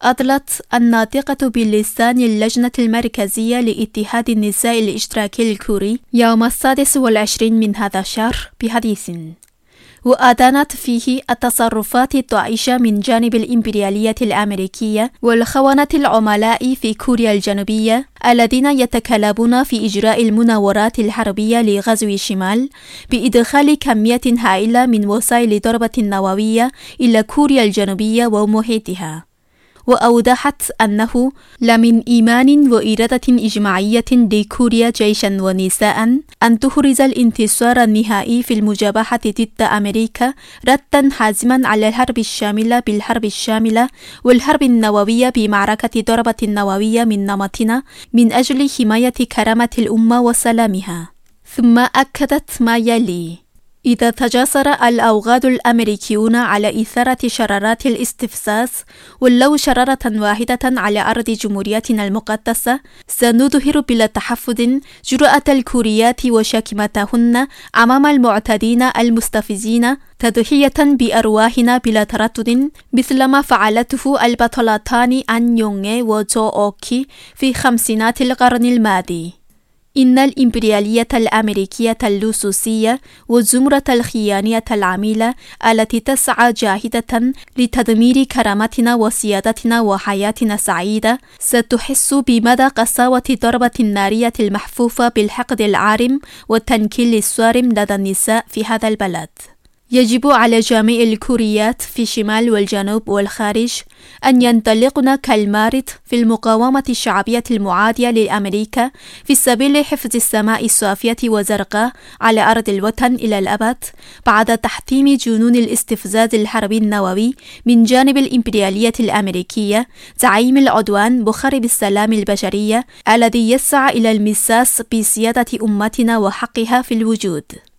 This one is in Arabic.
أطلت الناطقة بلسان اللجنة المركزية لاتحاد النساء الاشتراكي الكوري يوم 26 من هذا الشهر بحديث، وأدانت فيه التصرفات الطائشة من جانب الإمبريالية الأمريكية والخونة العملاء في كوريا الجنوبية الذين يتكلبون في إجراء المناورات الحربية لغزو الشمال بإدخال كمية هائلة من وسائل الضربة النووية إلى كوريا الجنوبية ومحيطها. وأوضحت أنه لمن إيمان وإرادة إجماعية لكوريا جيشا ونساء أن تحرز الانتصار النهائي في المجابهة ضد أمريكا ردا حازما على الحرب الشاملة بالحرب الشاملة والحرب النووية بمعركة ضربة النووية من نمطنا من أجل حماية كرامة الأمة وسلامها. ثم أكدت ما يلي: إذا تجاسر الأوغاد الأمريكيون على إثارة شرارات الاستفزاز ولو شرارة واحدة على أرض جمهوريتنا المقدسة، سنظهر بلا تحفظ جرأة الكوريات وشاكمتهن أمام المعتدين المستفزين تضحية بأرواحنا بلا تردد، مثلما فعلته البطلتان أن يونغ وجو أوكي في خمسينات القرن الماضي. إن الإمبريالية الأمريكية اللصوصية وزمرة الخيانية العميلة التي تسعى جاهدة لتدمير كرامتنا وسيادتنا وحياتنا السعيدة ستحس بمدى قساوة الضربة النارية المحفوفة بالحقد العارم والتنكيل الصارم لدى النساء في هذا البلد. يجب على جميع الكوريات في الشمال والجنوب والخارج أن ينطلقن كالمارد في المقاومة الشعبية المعادية لأمريكا في سبيل حفظ السماء الصافية وزرقاء على أرض الوطن إلى الأبد، بعد تحطيم جنون الاستفزاز الحربي النووي من جانب الإمبريالية الأمريكية زعيم العدوان مخرب السلام البشرية الذي يسعى إلى المساس بسيادة أمتنا وحقها في الوجود.